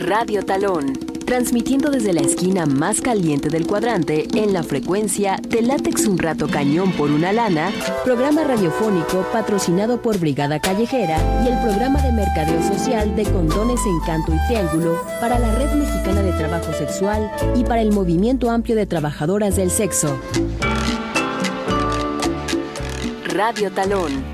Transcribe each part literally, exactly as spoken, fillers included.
Radio Talón, transmitiendo desde la esquina más caliente del cuadrante en la frecuencia de Látex un rato cañón por una lana, programa radiofónico patrocinado por Brigada Callejera y el programa de mercadeo social de Condones Encanto y Triángulo para la Red Mexicana de Trabajo Sexual y para el Movimiento Amplio de Trabajadoras del Sexo. Radio Talón.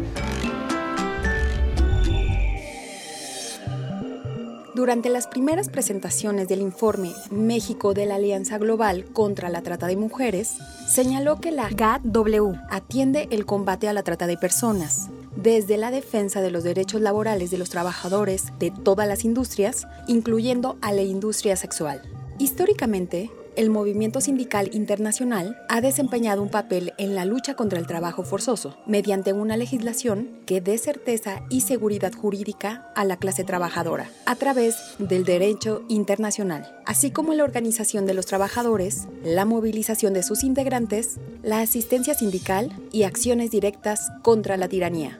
Durante las primeras presentaciones del informe México de la Alianza Global contra la Trata de Mujeres, señaló que la G A T W atiende el combate a la trata de personas, desde la defensa de los derechos laborales de los trabajadores de todas las industrias, incluyendo a la industria sexual. Históricamente, el movimiento sindical internacional ha desempeñado un papel en la lucha contra el trabajo forzoso, mediante una legislación que dé certeza y seguridad jurídica a la clase trabajadora, a través del derecho internacional, así como la organización de los trabajadores, la movilización de sus integrantes, la asistencia sindical y acciones directas contra la tiranía.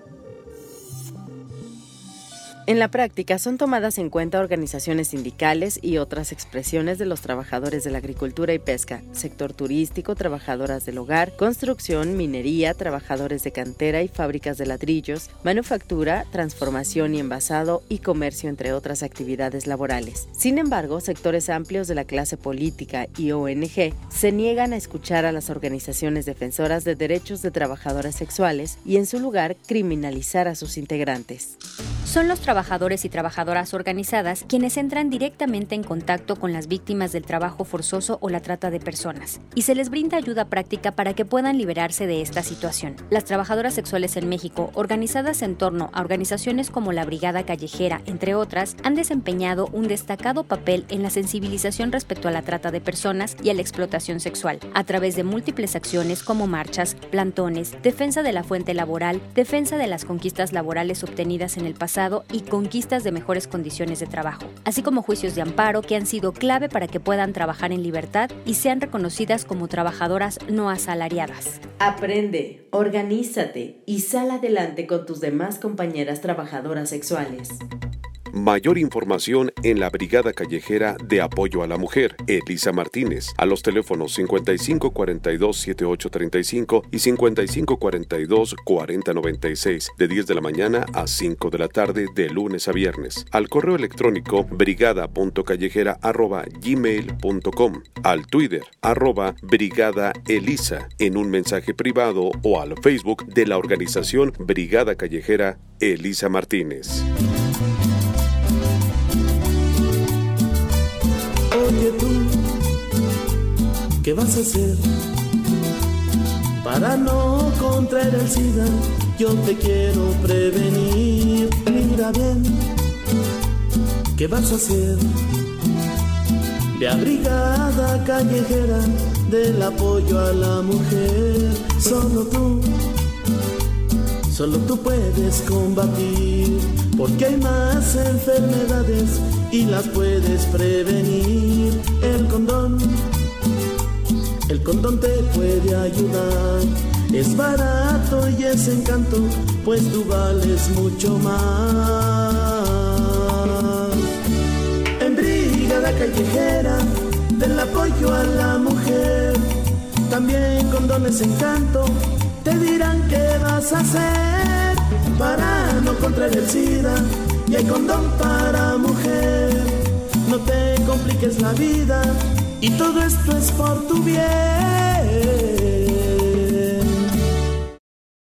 En la práctica son tomadas en cuenta organizaciones sindicales y otras expresiones de los trabajadores de la agricultura y pesca, sector turístico, trabajadoras del hogar, construcción, minería, trabajadores de cantera y fábricas de ladrillos, manufactura, transformación y envasado y comercio, entre otras actividades laborales. Sin embargo, sectores amplios de la clase política y O N G se niegan a escuchar a las organizaciones defensoras de derechos de trabajadoras sexuales y en su lugar criminalizar a sus integrantes. Son los trabajadores y trabajadoras organizadas quienes entran directamente en contacto con las víctimas del trabajo forzoso o la trata de personas, y se les brinda ayuda práctica para que puedan liberarse de esta situación. Las trabajadoras sexuales en México, organizadas en torno a organizaciones como la Brigada Callejera, entre otras, han desempeñado un destacado papel en la sensibilización respecto a la trata de personas y a la explotación sexual, a través de múltiples acciones como marchas, plantones, defensa de la fuente laboral, defensa de las conquistas laborales obtenidas en el pasado y conquistas de mejores condiciones de trabajo, así como juicios de amparo que han sido clave para que puedan trabajar en libertad y sean reconocidas como trabajadoras no asalariadas. Aprende, organízate y sal adelante con tus demás compañeras trabajadoras sexuales. Mayor información en la Brigada Callejera de Apoyo a la Mujer, Elisa Martínez, a los teléfonos cincuenta y cinco cuarenta y dos setenta y ocho treinta y cinco y cincuenta y cinco cuarenta y dos cuarenta noventa y seis, de diez de la mañana a cinco de la tarde de lunes a viernes. Al correo electrónico brigada punto callejera arroba gmail punto com, al Twitter arroba brigada elisa, en un mensaje privado o al Facebook de la organización Brigada Callejera Elisa Martínez. Oye tú, ¿qué vas a hacer para no contraer el SIDA? Yo te quiero prevenir. Mira bien, ¿qué vas a hacer? De la Brigada Callejera del apoyo a la mujer. Solo tú, solo tú puedes combatir, porque hay más enfermedades y las puedes prevenir. El condón, el condón te puede ayudar. Es barato y es encanto, pues tú vales mucho más. En Brigada Callejera del apoyo a la mujer, también Condones Encanto te dirán qué vas a hacer para no contraer el SIDA. Y hay condón para mujer, no te compliques la vida, y todo esto es por tu bien.